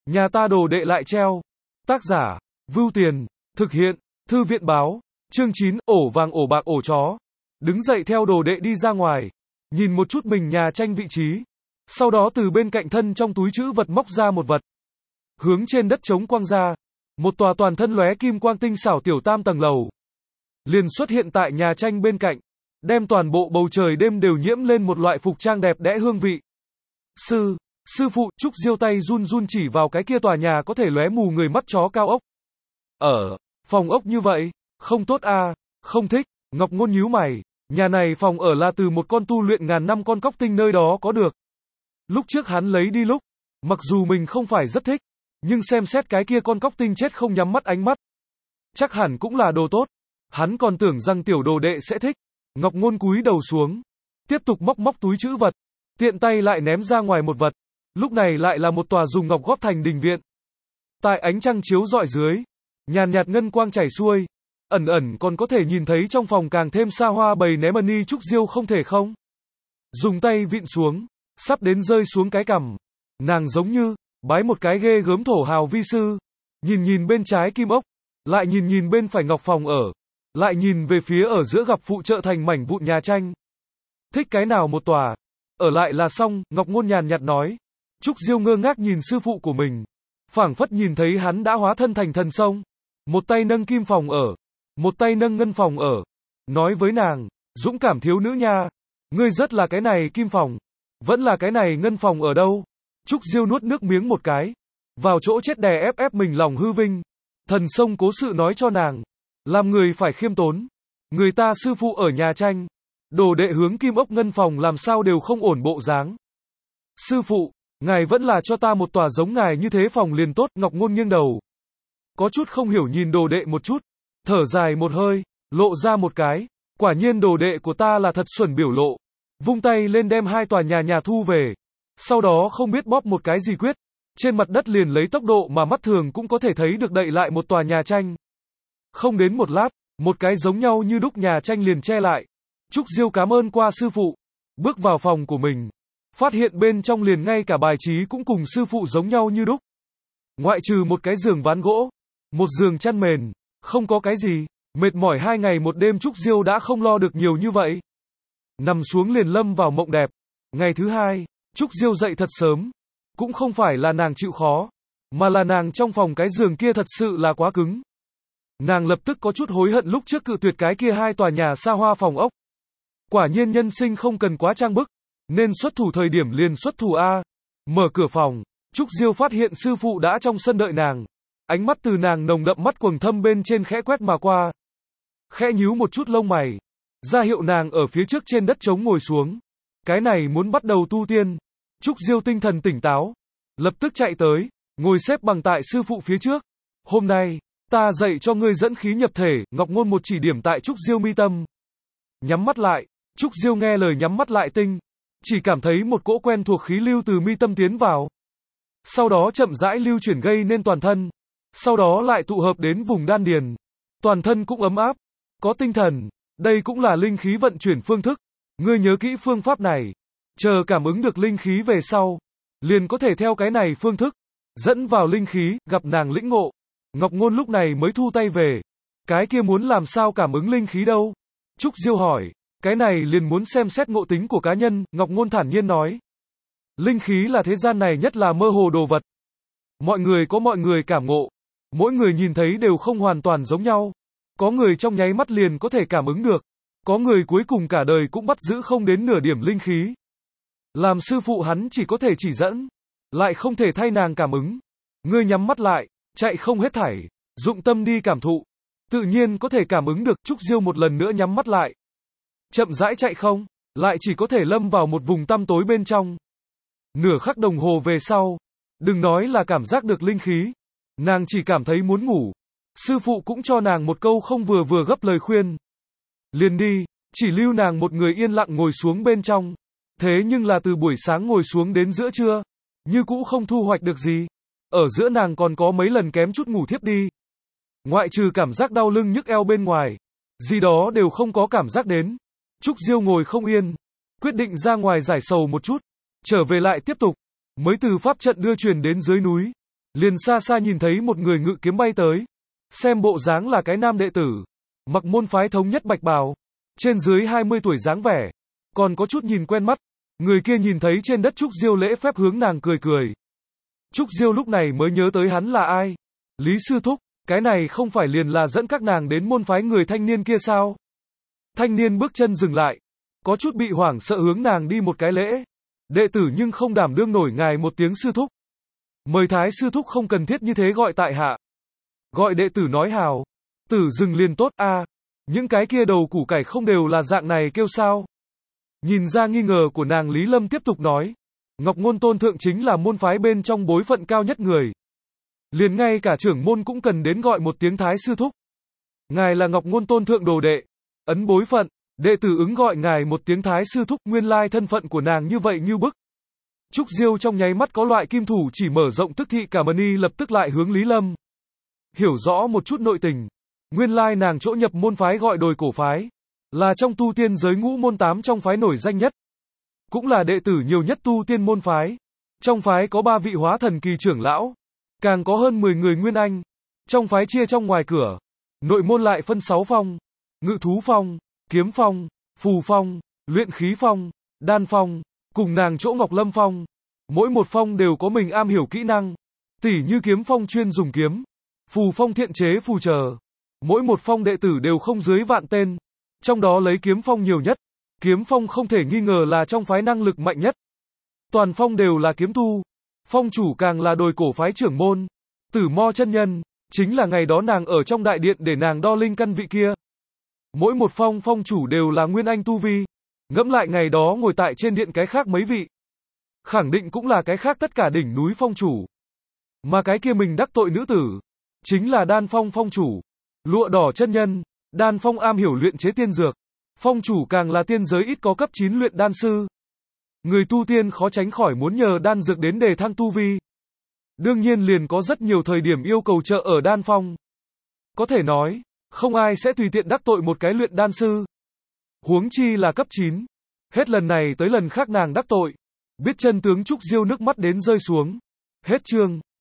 Nhà ta đồ đệ lại treo. Tác giả, Vưu Tiền, thực hiện, Thư viện báo, chương 9, ổ vàng ổ bạc ổ chó. Đứng dậy theo đồ đệ đi ra ngoài, nhìn một chút mình nhà tranh vị trí. Sau đó từ bên cạnh thân trong túi trữ vật móc ra một vật. Hướng trên đất trống quăng ra, một tòa toàn thân lóe kim quang tinh xảo tiểu tam tầng lầu. Liền xuất hiện tại nhà tranh bên cạnh, đem toàn bộ bầu trời đêm đều nhiễm lên một loại phục trang đẹp đẽ hương vị. Sư phụ, Trúc Diêu tay run run chỉ vào cái kia tòa nhà có thể lóe mù người mắt chó cao ốc. Phòng ốc như vậy, không tốt à, không thích, Ngọc Ngôn nhíu mày, nhà này phòng ở là từ một con tu luyện ngàn năm con cóc tinh nơi đó có được. Lúc trước hắn lấy đi lúc, mặc dù mình không phải rất thích, nhưng xem xét cái kia con cóc tinh chết không nhắm mắt ánh mắt. Chắc hẳn cũng là đồ tốt, hắn còn tưởng rằng tiểu đồ đệ sẽ thích. Ngọc Ngôn cúi đầu xuống, tiếp tục móc túi trữ vật, tiện tay lại ném ra ngoài một vật. Lúc này lại là một tòa dùng ngọc góp thành đình viện. Tại ánh trăng chiếu rọi dưới, nhàn nhạt ngân quang chảy xuôi, ẩn còn có thể nhìn thấy trong phòng càng thêm xa hoa bầy ném mani. Trúc Diêu không thể không dùng tay vịn xuống, sắp đến rơi xuống cái cằm. Nàng giống như bái một cái ghê gớm thổ hào vi sư, nhìn bên trái kim ốc, lại nhìn bên phải ngọc phòng ở, lại nhìn về phía ở giữa gặp phụ trợ thành mảnh vụn nhà tranh. Thích cái nào một tòa, ở lại là xong. Ngọc Ngôn nhàn nhạt nói. Trúc Diêu ngơ ngác nhìn sư phụ của mình, phảng phất nhìn thấy hắn đã hóa thân thành thần sông, một tay nâng kim phòng ở, một tay nâng ngân phòng ở, nói với nàng, dũng cảm thiếu nữ nha, ngươi rất là cái này kim phòng, vẫn là cái này ngân phòng ở đâu. Trúc Diêu nuốt nước miếng một cái, vào chỗ chết đè ép mình lòng hư vinh. Thần sông cố sự nói cho nàng, làm người phải khiêm tốn, người ta sư phụ ở nhà tranh, đồ đệ hướng kim ốc ngân phòng làm sao đều không ổn bộ dáng. Sư phụ, ngài vẫn là cho ta một tòa giống ngài như thế phòng liền tốt. Ngọc Ngôn nghiêng đầu, có chút không hiểu nhìn đồ đệ một chút, thở dài một hơi, lộ ra một cái, quả nhiên đồ đệ của ta là thật xuẩn biểu lộ, vung tay lên đem hai tòa nhà thu về, sau đó không biết bóp một cái gì quyết, trên mặt đất liền lấy tốc độ mà mắt thường cũng có thể thấy được đậy lại một tòa nhà tranh. Không đến một lát, một cái giống nhau như đúc nhà tranh liền che lại. Trúc Diêu cảm ơn qua sư phụ, bước vào phòng của mình, phát hiện bên trong liền ngay cả bài trí cũng cùng sư phụ giống nhau như đúc. Ngoại trừ một cái giường ván gỗ, một giường chăn mền, không có cái gì. Mệt mỏi 2 ngày một đêm Trúc Diêu đã không lo được nhiều như vậy. Nằm xuống liền lâm vào mộng đẹp. Ngày thứ hai, Trúc Diêu dậy thật sớm. Cũng không phải là nàng chịu khó, mà là nàng trong phòng cái giường kia thật sự là quá cứng. Nàng lập tức có chút hối hận lúc trước cự tuyệt cái kia hai tòa nhà xa hoa phòng ốc. Quả nhiên nhân sinh không cần quá trang bức, nên xuất thủ thời điểm liền xuất thủ a. Mở cửa phòng, Trúc Diêu phát hiện sư phụ đã trong sân đợi nàng. Ánh mắt từ nàng nồng đậm mắt quầng thâm bên trên khẽ quét mà qua. Khẽ nhíu một chút lông mày, ra hiệu nàng ở phía trước trên đất trống ngồi xuống. Cái này muốn bắt đầu tu tiên. Trúc Diêu tinh thần tỉnh táo, lập tức chạy tới, ngồi xếp bằng tại sư phụ phía trước. Hôm nay, ta dạy cho ngươi dẫn khí nhập thể. Ngọc Ngôn một chỉ điểm tại Trúc Diêu mi tâm. Nhắm mắt lại, Trúc Diêu nghe lời nhắm mắt lại tinh, chỉ cảm thấy một cỗ quen thuộc khí lưu từ mi tâm tiến vào. Sau đó chậm rãi lưu chuyển gây nên toàn thân. Sau đó lại tụ hợp đến vùng đan điền. Toàn thân cũng ấm áp, có tinh thần. Đây cũng là linh khí vận chuyển phương thức. Ngươi nhớ kỹ phương pháp này. Chờ cảm ứng được linh khí về sau, liền có thể theo cái này phương thức dẫn vào linh khí. Gặp nàng lĩnh ngộ, Ngọc Ngôn lúc này mới thu tay về. Cái kia muốn làm sao cảm ứng linh khí đâu? Trúc Diêu hỏi. Cái này liền muốn xem xét ngộ tính của cá nhân. Ngọc Ngôn thản nhiên nói. Linh khí là thế gian này nhất là mơ hồ đồ vật. Mọi người có mọi người cảm ngộ. Mỗi người nhìn thấy đều không hoàn toàn giống nhau. Có người trong nháy mắt liền có thể cảm ứng được. Có người cuối cùng cả đời cũng bắt giữ không đến nửa điểm linh khí. Làm sư phụ hắn chỉ có thể chỉ dẫn, lại không thể thay nàng cảm ứng. Ngươi nhắm mắt lại, chạy không hết thảy, dụng tâm đi cảm thụ, tự nhiên có thể cảm ứng được. Trúc Diêu một lần nữa nhắm mắt lại, chậm rãi chạy không, lại chỉ có thể lâm vào một vùng tăm tối bên trong. Nửa khắc đồng hồ về sau, đừng nói là cảm giác được linh khí, nàng chỉ cảm thấy muốn ngủ. Sư phụ cũng cho nàng một câu không vừa gấp lời khuyên. Liền đi, chỉ lưu nàng một người yên lặng ngồi xuống bên trong. Thế nhưng là từ buổi sáng ngồi xuống đến giữa trưa, như cũ không thu hoạch được gì. Ở giữa nàng còn có mấy lần kém chút ngủ thiếp đi. Ngoại trừ cảm giác đau lưng nhức eo bên ngoài, gì đó đều không có cảm giác đến. Trúc Diêu ngồi không yên, quyết định ra ngoài giải sầu một chút, trở về lại tiếp tục. Mới từ pháp trận đưa truyền đến dưới núi, Liền xa xa nhìn thấy một người ngự kiếm bay tới. Xem bộ dáng là cái nam đệ tử. Mặc môn phái thống nhất bạch bào. Trên dưới 20 tuổi dáng vẻ. Còn có chút nhìn quen mắt. Người kia nhìn thấy trên đất Trúc Diêu lễ phép hướng nàng cười cười. Trúc Diêu lúc này mới nhớ tới hắn là ai. Lý sư thúc, cái này không phải liền là dẫn các nàng đến môn phái người thanh niên kia sao? Thanh niên bước chân dừng lại. Có chút bị hoảng sợ hướng nàng đi một cái lễ. Đệ tử nhưng không đảm đương nổi ngài một tiếng sư thúc. Mời thái sư thúc không cần thiết như thế gọi tại hạ. Gọi đệ tử nói hào. Tử dừng liền tốt a. Những cái kia đầu củ cải không đều là dạng này kêu sao? Nhìn ra nghi ngờ của nàng, Lý Lâm tiếp tục nói. Ngọc Ngôn Tôn thượng chính là môn phái bên trong bối phận cao nhất người. Liền ngay cả trưởng môn cũng cần đến gọi một tiếng thái sư thúc. Ngài là Ngọc Ngôn Tôn thượng đồ đệ. Ấn bối phận, đệ tử ứng gọi ngài một tiếng thái sư thúc. Nguyên lai thân phận của nàng như vậy như bức. Trúc Diêu trong nháy mắt có loại kim thủ chỉ mở rộng tức thị cả mani, lập tức lại hướng Lý Lâm. Hiểu rõ một chút nội tình. Nguyên lai nàng chỗ nhập môn phái gọi Đồi Cổ phái. Là trong tu tiên giới ngũ môn 8 trong phái nổi danh nhất. Cũng là đệ tử nhiều nhất tu tiên môn phái. Trong phái có 3 vị hóa thần kỳ trưởng lão. Càng có hơn 10 người nguyên anh. Trong phái chia trong ngoài cửa. Nội môn lại phân 6 phong. Ngự thú phong, kiếm phong, phù phong, luyện khí phong, đan phong. Cùng nàng chỗ Ngọc Lâm phong. Mỗi một phong đều có mình am hiểu kỹ năng. Tỉ như kiếm phong chuyên dùng kiếm. Phù phong thiện chế phù chờ. Mỗi một phong đệ tử đều không dưới vạn tên. Trong đó lấy kiếm phong nhiều nhất. Kiếm phong không thể nghi ngờ là trong phái năng lực mạnh nhất. Toàn phong đều là kiếm tu. Phong chủ càng là Đồi Cổ phái trưởng môn. Tử Mo chân nhân. Chính là ngày đó nàng ở trong đại điện để nàng đo linh căn vị kia. Mỗi một phong phong chủ đều là nguyên anh tu vi. Ngẫm lại ngày đó ngồi tại trên điện cái khác mấy vị. Khẳng định cũng là cái khác tất cả đỉnh núi phong chủ. Mà cái kia mình đắc tội nữ tử. Chính là Đan phong phong chủ. Lụa đỏ chân nhân. Đan phong am hiểu luyện chế tiên dược. Phong chủ càng là tiên giới ít có cấp 9 luyện đan sư. Người tu tiên khó tránh khỏi muốn nhờ đan dược đến đề thăng tu vi. Đương nhiên liền có rất nhiều thời điểm yêu cầu trợ ở đan phong. Có thể nói, không ai sẽ tùy tiện đắc tội một cái luyện đan sư. Huống chi là cấp 9. Hết lần này tới lần khác nàng đắc tội. Biết chân tướng Trúc Diêu nước mắt đến rơi xuống. Hết chương.